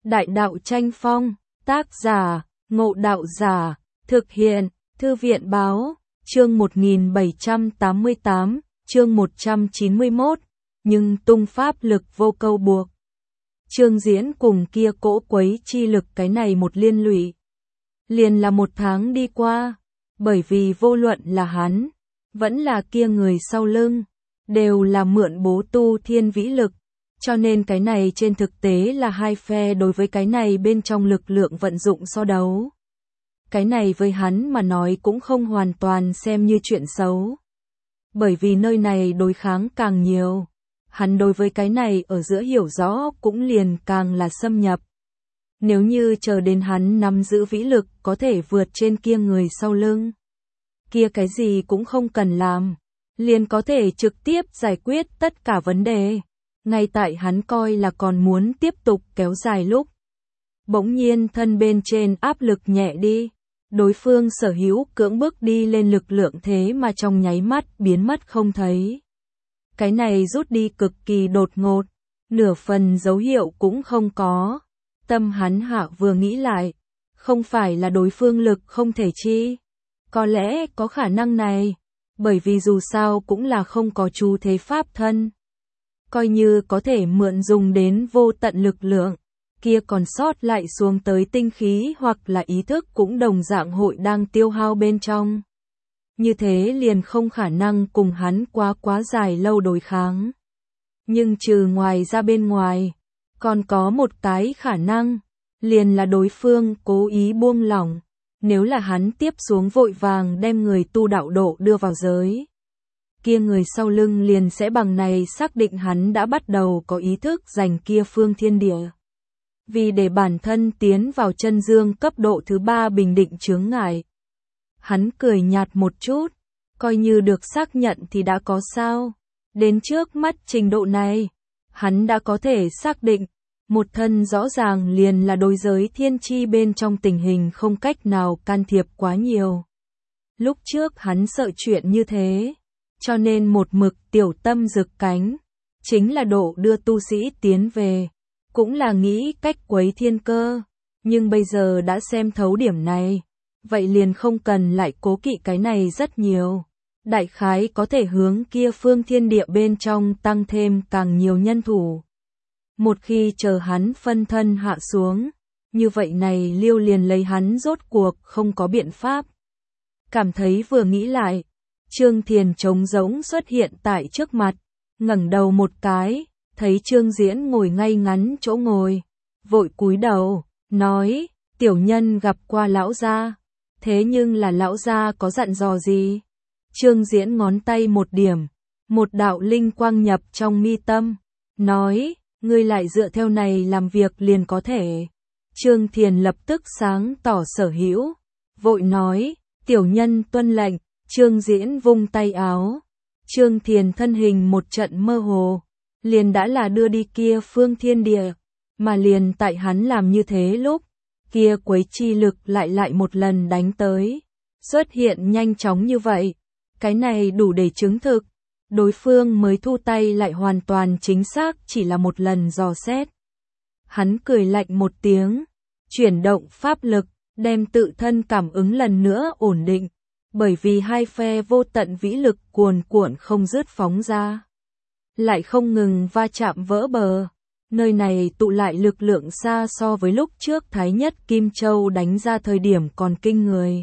Đại đạo tranh phong, tác giả, Ngộ Đạo Giả, thực hiện, Thư viện báo, chương 1788, chương 191, nhưng tung pháp lực vô câu buộc. Trương Diễn cùng kia cỗ quấy chi lực cái này một liên lụy. Liền là 1 tháng đi qua, bởi vì vô luận là hắn, vẫn là kia người sau lưng, đều là mượn Bố Tu Thiên vĩ lực, cho nên cái này trên thực tế là hai phe đối với cái này bên trong lực lượng vận dụng so đấu. Cái này với hắn mà nói cũng không hoàn toàn xem như chuyện xấu. Bởi vì nơi này đối kháng càng nhiều, hắn đối với cái này ở giữa hiểu rõ cũng liền càng là xâm nhập. Nếu như chờ đến hắn nắm giữ vĩ lực có thể vượt trên kia người sau lưng, kia cái gì cũng không cần làm, liền có thể trực tiếp giải quyết tất cả vấn đề. Ngay tại hắn coi là còn muốn tiếp tục kéo dài lúc, bỗng nhiên thân bên trên áp lực nhẹ đi, đối phương sở hữu cưỡng bức đi lên lực lượng thế mà trong nháy mắt biến mất không thấy. Cái này rút đi cực kỳ đột ngột, nửa phần dấu hiệu cũng không có. Tâm hắn hạ vừa nghĩ lại, không phải là đối phương lực không thể chi. Có lẽ có khả năng này, bởi vì dù sao cũng là không có chú thế pháp thân. Coi như có thể mượn dùng đến vô tận lực lượng, kia còn sót lại xuống tới tinh khí hoặc là ý thức cũng đồng dạng hội đang tiêu hao bên trong. Như thế liền không khả năng cùng hắn quá dài lâu đối kháng. Nhưng trừ ngoài ra bên ngoài, còn có một cái khả năng, liền là đối phương cố ý buông lỏng, nếu là hắn tiếp xuống vội vàng đem người tu đạo độ đưa vào giới. Kia người sau lưng liền sẽ bằng này xác định hắn đã bắt đầu có ý thức giành kia phương thiên địa. Vì để bản thân tiến vào chân dương cấp độ thứ 3 bình định chướng ngại. Hắn cười nhạt một chút, coi như được xác nhận thì đã có sao. Đến trước mắt trình độ này, hắn đã có thể xác định, một thân rõ ràng liền là đối giới thiên chi bên trong tình hình không cách nào can thiệp quá nhiều. Lúc trước hắn sợ chuyện như thế, cho nên một mực tiểu tâm rực cánh, chính là độ đưa tu sĩ tiến về, cũng là nghĩ cách quấy thiên cơ, nhưng bây giờ đã xem thấu điểm này, vậy liền không cần lại cố kỵ cái này rất nhiều. Đại khái có thể hướng kia phương thiên địa bên trong tăng thêm càng nhiều nhân thủ. Một khi chờ hắn phân thân hạ xuống, như vậy này Liêu liền lấy hắn rốt cuộc không có biện pháp. Cảm thấy vừa nghĩ lại, Trương Thiền trống rỗng xuất hiện tại trước mặt, ngẩng đầu một cái, thấy Trương Diễn ngồi ngay ngắn chỗ ngồi, vội cúi đầu, nói, tiểu nhân gặp qua lão gia, thế nhưng là lão gia có dặn dò gì? Trương Diễn ngón tay một điểm, một đạo linh quang nhập trong mi tâm, nói, ngươi lại dựa theo này làm việc liền có thể. Trương Thiền lập tức sáng tỏ sở hữu, vội nói, tiểu nhân tuân lệnh. Trương Diễn vung tay áo, Trương Thiền thân hình một trận mơ hồ, liền đã là đưa đi kia phương thiên địa, mà liền tại hắn làm như thế lúc, kia quấy chi lực lại một lần đánh tới, xuất hiện nhanh chóng như vậy, cái này đủ để chứng thực, đối phương mới thu tay lại hoàn toàn chính xác chỉ là một lần dò xét. Hắn cười lạnh một tiếng, chuyển động pháp lực, đem tự thân cảm ứng lần nữa ổn định. Bởi vì hai phe vô tận vĩ lực cuồn cuộn không dứt phóng ra, lại không ngừng va chạm vỡ bờ, nơi này tụ lại lực lượng xa so với lúc trước Thái Nhất Kim Châu đánh ra thời điểm còn kinh người.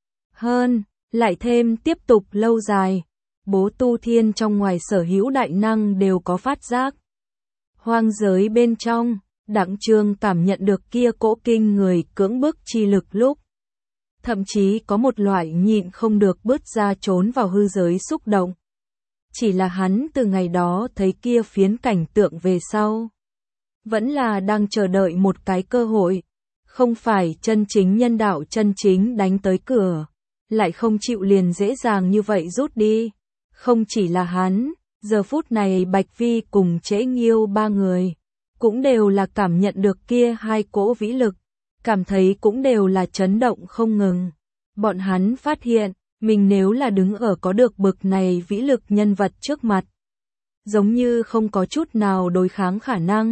Hơn, lại thêm tiếp tục lâu dài, Bố Tu Thiên trong ngoài sở hữu đại năng đều có phát giác. Hoang giới bên trong, Đặng Trương cảm nhận được kia cỗ kinh người cưỡng bức chi lực lúc. Thậm chí có một loại nhịn không được bứt ra trốn vào hư giới xúc động. Chỉ là hắn từ ngày đó thấy kia phiến cảnh tượng về sau. Vẫn là đang chờ đợi một cái cơ hội. Không phải chân chính nhân đạo chân chính đánh tới cửa. Lại không chịu liền dễ dàng như vậy rút đi. Không chỉ là hắn, giờ phút này Bạch Vi cùng Trễ Nghiêu 3 người. Cũng đều là cảm nhận được kia hai cỗ vĩ lực. Cảm thấy cũng đều là chấn động không ngừng. Bọn hắn phát hiện, mình nếu là đứng ở có được bực này vĩ lực nhân vật trước mặt, giống như không có chút nào đối kháng khả năng,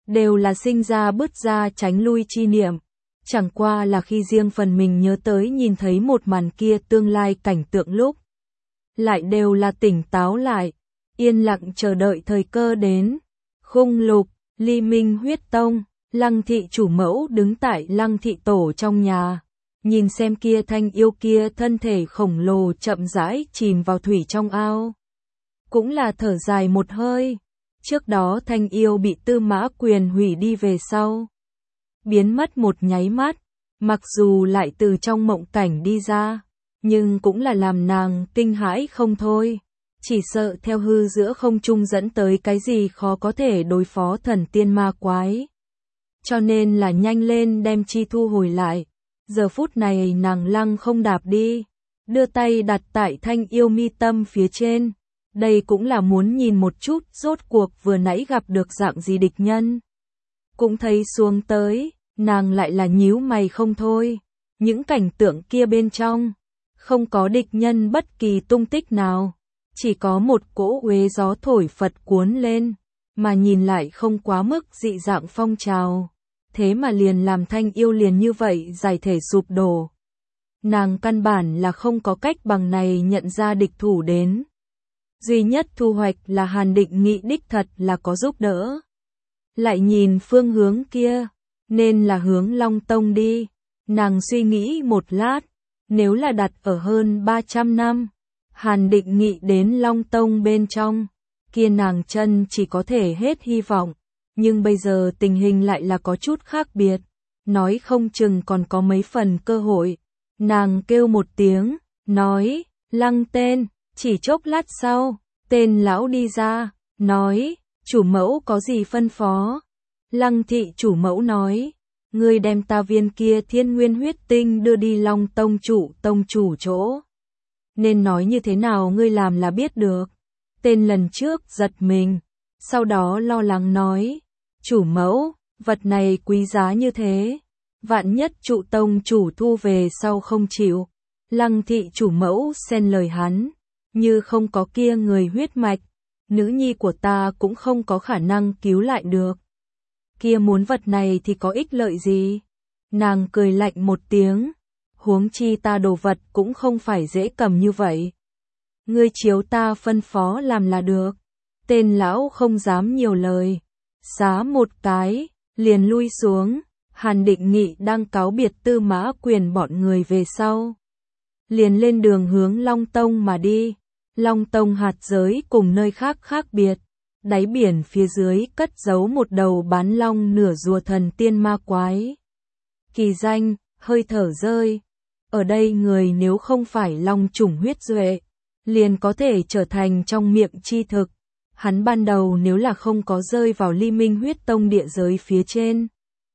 đều là sinh ra bứt ra tránh lui chi niệm. Chẳng qua là khi riêng phần mình nhớ tới nhìn thấy một màn kia tương lai cảnh tượng lúc, lại đều là tỉnh táo lại, yên lặng chờ đợi thời cơ đến. Khung lục, Ly Minh huyết tông, Lăng thị chủ mẫu đứng tại Lăng thị tổ trong nhà, nhìn xem kia thanh yêu kia thân thể khổng lồ chậm rãi chìm vào thủy trong ao. Cũng là thở dài một hơi, trước đó thanh yêu bị Tư Mã Quyền hủy đi về sau. Biến mất một nháy mắt, mặc dù lại từ trong mộng cảnh đi ra, nhưng cũng là làm nàng kinh hãi không thôi. Chỉ sợ theo hư giữa không trung dẫn tới cái gì khó có thể đối phó thần tiên ma quái. Cho nên là nhanh lên đem chi thu hồi lại. Giờ phút này nàng lăng không đạp đi, đưa tay đặt tại thanh yêu mi tâm phía trên. Đây cũng là muốn nhìn một chút rốt cuộc vừa nãy gặp được dạng gì địch nhân. Cũng thấy xuống tới, nàng lại là nhíu mày không thôi. Những cảnh tượng kia bên trong, không có địch nhân bất kỳ tung tích nào. Chỉ có một cỗ uế gió thổi phật cuốn lên, mà nhìn lại không quá mức dị dạng phong trào. Thế mà liền làm thanh yêu liền như vậy giải thể sụp đổ. Nàng căn bản là không có cách bằng này nhận ra địch thủ đến. Duy nhất thu hoạch là Hàn Định Nghị đích thật là có giúp đỡ. Lại nhìn phương hướng kia, nên là hướng Long Tông đi. Nàng suy nghĩ một lát, nếu là đặt ở hơn 300 năm, Hàn Định Nghị đến Long Tông bên trong, kia nàng chân chỉ có thể hết hy vọng. Nhưng bây giờ tình hình lại là có chút khác biệt, nói không chừng còn có mấy phần cơ hội. Nàng kêu một tiếng, nói, Lăng tên, chỉ chốc lát sau, tên lão đi ra, nói, chủ mẫu có gì phân phó. Lăng thị chủ mẫu nói, ngươi đem ta viên kia thiên nguyên huyết tinh đưa đi Long tông chủ chỗ. Nên nói như thế nào ngươi làm là biết được. Tên lần trước giật mình, sau đó lo lắng nói, chủ mẫu, vật này quý giá như thế, vạn nhất trụ tông chủ thu về sau không chịu. Lăng thị chủ mẫu xen lời hắn, như không có kia người huyết mạch, nữ nhi của ta cũng không có khả năng cứu lại được. Kia muốn vật này thì có ích lợi gì? Nàng cười lạnh một tiếng, huống chi ta đồ vật cũng không phải dễ cầm như vậy. Ngươi chiếu ta phân phó làm là được. Tên lão không dám nhiều lời, xá một cái, liền lui xuống. Hàn Định Nghị đang cáo biệt Tư Mã Quyền bọn người về sau, liền lên đường hướng Long Tông mà đi. Long Tông hạt giới cùng nơi khác khác biệt, đáy biển phía dưới cất giấu một đầu bán long nửa rùa thần tiên ma quái. Kỳ danh, hơi thở rơi. Ở đây người nếu không phải long chủng huyết duệ, liền có thể trở thành trong miệng chi thực. Hắn ban đầu nếu là không có rơi vào Ly Minh huyết tông địa giới phía trên,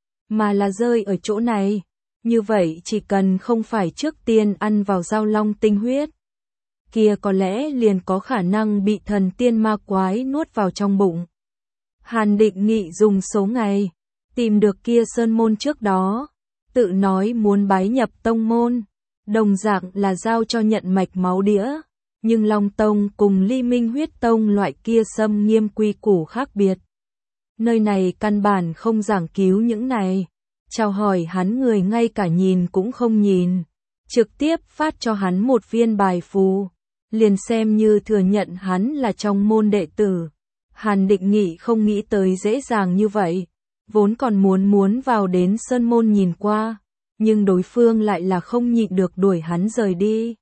mà là rơi ở chỗ này, như vậy chỉ cần không phải trước tiên ăn vào giao long tinh huyết, kia có lẽ liền có khả năng bị thần tiên ma quái nuốt vào trong bụng. Hàn Định Nghị dùng số ngày, tìm được kia sơn môn trước đó, tự nói muốn bái nhập tông môn, đồng dạng là giao cho nhận mạch máu đĩa. Nhưng Long Tông cùng Ly Minh huyết tông loại kia xâm nghiêm quy củ khác biệt. Nơi này căn bản không giảng cứu những này. Chào hỏi hắn người ngay cả nhìn cũng không nhìn. Trực tiếp phát cho hắn một viên bài phù. Liền xem như thừa nhận hắn là trong môn đệ tử. Hàn Định Nghị không nghĩ tới dễ dàng như vậy. Vốn còn muốn vào đến sơn môn nhìn qua. Nhưng đối phương lại là không nhịn được đuổi hắn rời đi.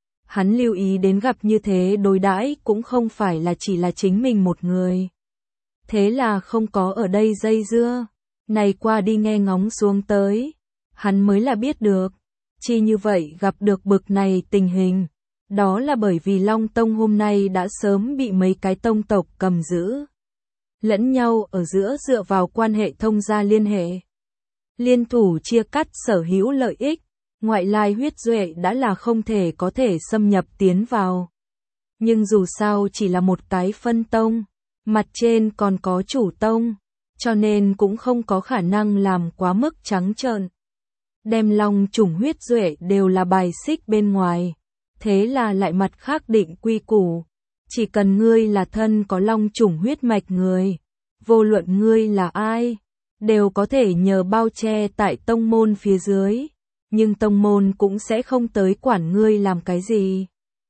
Hắn lưu ý đến gặp như thế đối đãi cũng không phải là chỉ là chính mình một người. Thế là không có ở đây dây dưa, này qua đi nghe ngóng xuống tới, hắn mới là biết được, chi như vậy gặp được bực này tình hình, đó là bởi vì Long Tông hôm nay đã sớm bị mấy cái tông tộc cầm giữ. Lẫn nhau ở giữa dựa vào quan hệ thông gia liên hệ. Liên thủ chia cắt sở hữu lợi ích. Ngoại lai huyết duệ đã là không thể có thể xâm nhập tiến vào. Nhưng dù sao chỉ là một cái phân tông, mặt trên còn có chủ tông, cho nên cũng không có khả năng làm quá mức trắng trợn. Đem long chủng huyết duệ đều là bài xích bên ngoài, thế là lại mặt khác định quy củ. Chỉ cần ngươi là thân có long chủng huyết mạch người, vô luận ngươi là ai, đều có thể nhờ bao che tại tông môn phía dưới, nhưng tông môn cũng sẽ không tới quản ngươi làm cái gì.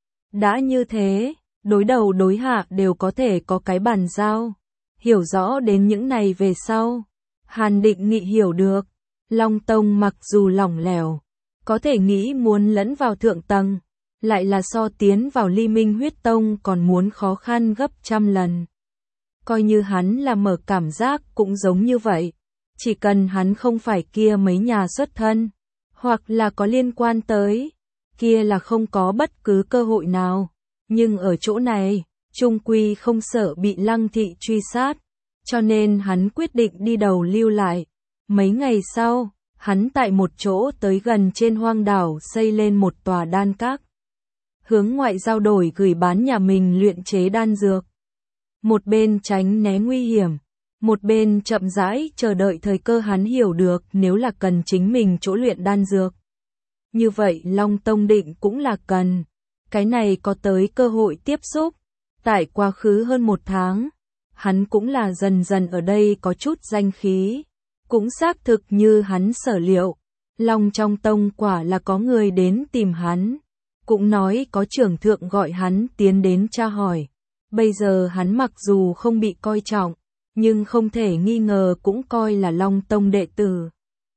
Đã như thế, đối đầu đối hạ đều có thể có cái bàn giao. Hiểu rõ đến những này về sau, Hàn Định Nghị hiểu được, Long Tông mặc dù lỏng lẻo, có thể nghĩ muốn lẫn vào thượng tầng, lại là so tiến vào Ly Minh Huyết Tông còn muốn khó khăn gấp trăm lần. Coi như hắn là mở cảm giác cũng giống như vậy, chỉ cần hắn không phải kia mấy nhà xuất thân, hoặc là có liên quan tới, kia là không có bất cứ cơ hội nào. Nhưng ở chỗ này, trung quy không sợ bị Lăng Thị truy sát, cho nên hắn quyết định đi đầu lưu lại. Mấy ngày sau, hắn tại một chỗ tới gần trên hoang đảo xây lên một tòa đan các. Hướng ngoại giao đổi gửi bán nhà mình luyện chế đan dược. Một bên tránh né nguy hiểm, một bên chậm rãi chờ đợi thời cơ. Hắn hiểu được nếu là cần chính mình chỗ luyện đan dược, như vậy Long Tông định cũng là cần. Cái này có tới cơ hội tiếp xúc. Tại quá khứ hơn 1 tháng, hắn cũng là dần dần ở đây có chút danh khí. Cũng xác thực như hắn sở liệu, Long trong tông quả là có người đến tìm hắn. Cũng nói có trưởng thượng gọi hắn tiến đến tra hỏi. Bây giờ hắn mặc dù không bị coi trọng, nhưng không thể nghi ngờ cũng coi là Long Tông đệ tử.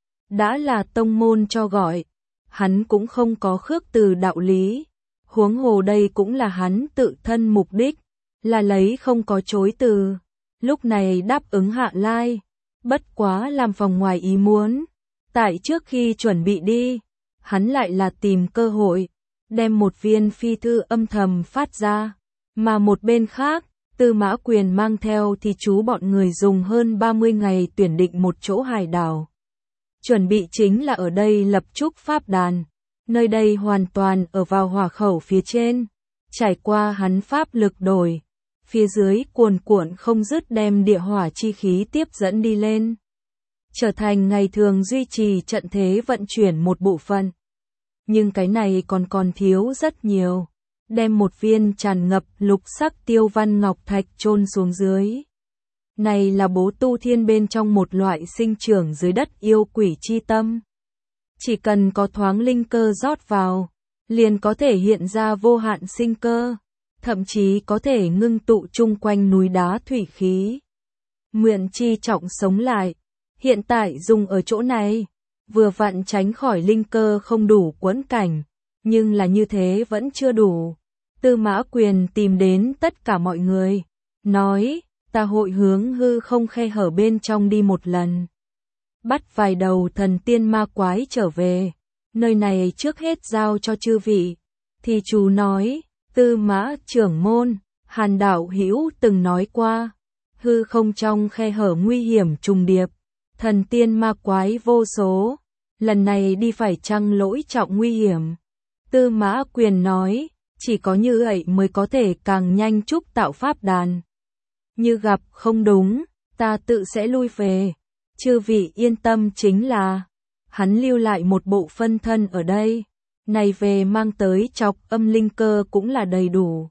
Đã là tông môn cho gọi, hắn cũng không có khước từ đạo lý. Huống hồ đây cũng là hắn tự thân mục đích, là lấy không có chối từ. Lúc này đáp ứng Hạ Lai, bất quá làm phòng ngoài ý muốn. Tại trước khi chuẩn bị đi, hắn lại là tìm cơ hội, đem một viên phi thư âm thầm phát ra. Mà một bên khác, Tư Mã Quyền mang theo thì chú bọn người dùng hơn 30 ngày tuyển định một chỗ hải đảo. Chuẩn bị chính là ở đây lập trúc pháp đàn. Nơi đây hoàn toàn ở vào hỏa khẩu phía trên, trải qua hắn pháp lực đổi, phía dưới cuồn cuộn không dứt đem địa hỏa chi khí tiếp dẫn đi lên, trở thành ngày thường duy trì trận thế vận chuyển một bộ phận. Nhưng cái này còn thiếu rất nhiều, đem một viên tràn ngập lục sắc tiêu văn ngọc thạch chôn xuống dưới. Này là bố tu thiên bên trong một loại sinh trưởng dưới đất yêu quỷ chi tâm. Chỉ cần có thoáng linh cơ rót vào, liền có thể hiện ra vô hạn sinh cơ, thậm chí có thể ngưng tụ chung quanh núi đá thủy khí. Nguyện chi trọng sống lại, hiện tại dùng ở chỗ này, vừa vặn tránh khỏi linh cơ không đủ quẫn cảnh, nhưng là như thế vẫn chưa đủ. Tư Mã Quyền tìm đến tất cả mọi người, nói, ta hội hướng hư không khe hở bên trong đi một lần. Bắt vài đầu thần tiên ma quái trở về, nơi này trước hết giao cho chư vị. Thì chú nói, Tư Mã trưởng môn, Hàn đạo hữu từng nói qua, hư không trong khe hở nguy hiểm trùng điệp, thần tiên ma quái vô số, lần này đi phải chăng lỗi trọng nguy hiểm. Tư Mã Quyền nói, chỉ có như vậy mới có thể càng nhanh trúc tạo pháp đàn. Như gặp không đúng, ta tự sẽ lui về. Chư vị yên tâm chính là, hắn lưu lại một bộ phân thân ở đây, này về mang tới chọc âm linh cơ cũng là đầy đủ.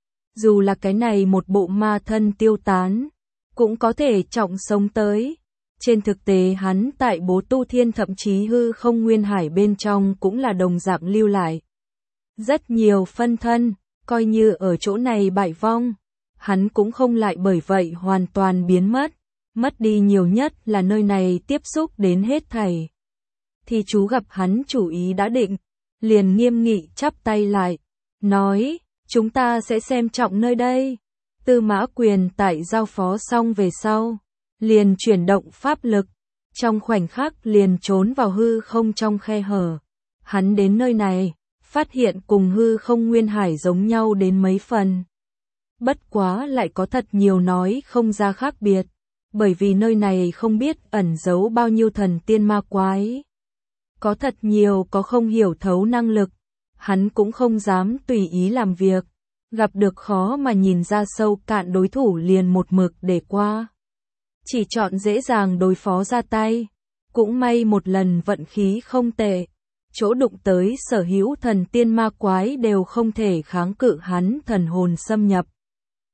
Dù là cái này một bộ ma thân tiêu tán, cũng có thể trọng sống tới. Trên thực tế hắn tại bố tu thiên thậm chí hư không nguyên hải bên trong cũng là đồng dạng lưu lại. Rất nhiều phân thân, coi như ở chỗ này bại vong, hắn cũng không lại bởi vậy hoàn toàn biến mất. Mất đi nhiều nhất là nơi này tiếp xúc đến hết thảy. Thì chú gặp hắn chủ ý đã định, liền nghiêm nghị chắp tay lại, nói, chúng ta sẽ xem trọng nơi đây. Tư Mã Quyền tại giao phó xong về sau, liền chuyển động pháp lực, trong khoảnh khắc liền trốn vào hư không trong khe hở. Hắn đến nơi này, phát hiện cùng hư không nguyên hải giống nhau đến mấy phần. Bất quá lại có thật nhiều nói không ra khác biệt. Bởi vì nơi này không biết ẩn giấu bao nhiêu thần tiên ma quái. Có thật nhiều có không hiểu thấu năng lực, hắn cũng không dám tùy ý làm việc, gặp được khó mà nhìn ra sâu cạn đối thủ liền một mực để qua. Chỉ chọn dễ dàng đối phó ra tay, cũng may một lần vận khí không tệ, chỗ đụng tới sở hữu thần tiên ma quái đều không thể kháng cự hắn thần hồn xâm nhập.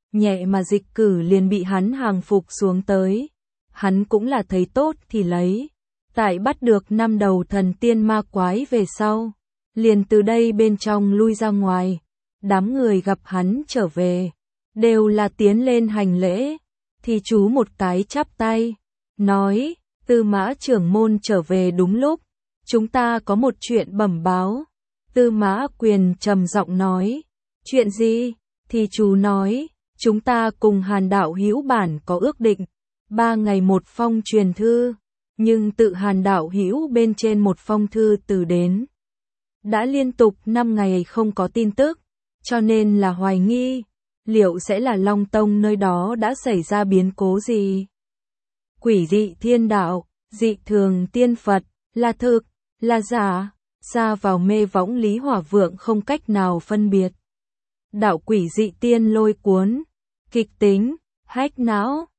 nhẹ mà dịch cử liền bị hắn hàng phục xuống tới. Hắn cũng là thấy tốt thì lấy. Tại bắt được 5 đầu thần tiên ma quái về sau, liền từ đây bên trong lui ra ngoài. Đám người gặp hắn trở về, đều là tiến lên hành lễ. Thì chú một cái chắp tay, nói, Tư Mã trưởng môn trở về đúng lúc, chúng ta có một chuyện bẩm báo. Tư Mã Quyền trầm giọng nói, chuyện gì? Thì chú nói, chúng ta cùng Hàn đạo hữu bản có ước định, 3 ngày một phong truyền thư, nhưng tự Hàn đạo hữu bên trên một phong thư từ đến. Đã liên tục 5 ngày không có tin tức, cho nên là hoài nghi, liệu sẽ là Long Tông nơi đó đã xảy ra biến cố gì? Quỷ dị thiên đạo, dị thường tiên Phật, là thực, là giả, ra vào mê võng Lý Hỏa Vượng không cách nào phân biệt. Đạo quỷ dị tiên lôi cuốn, kịch tính, hách não.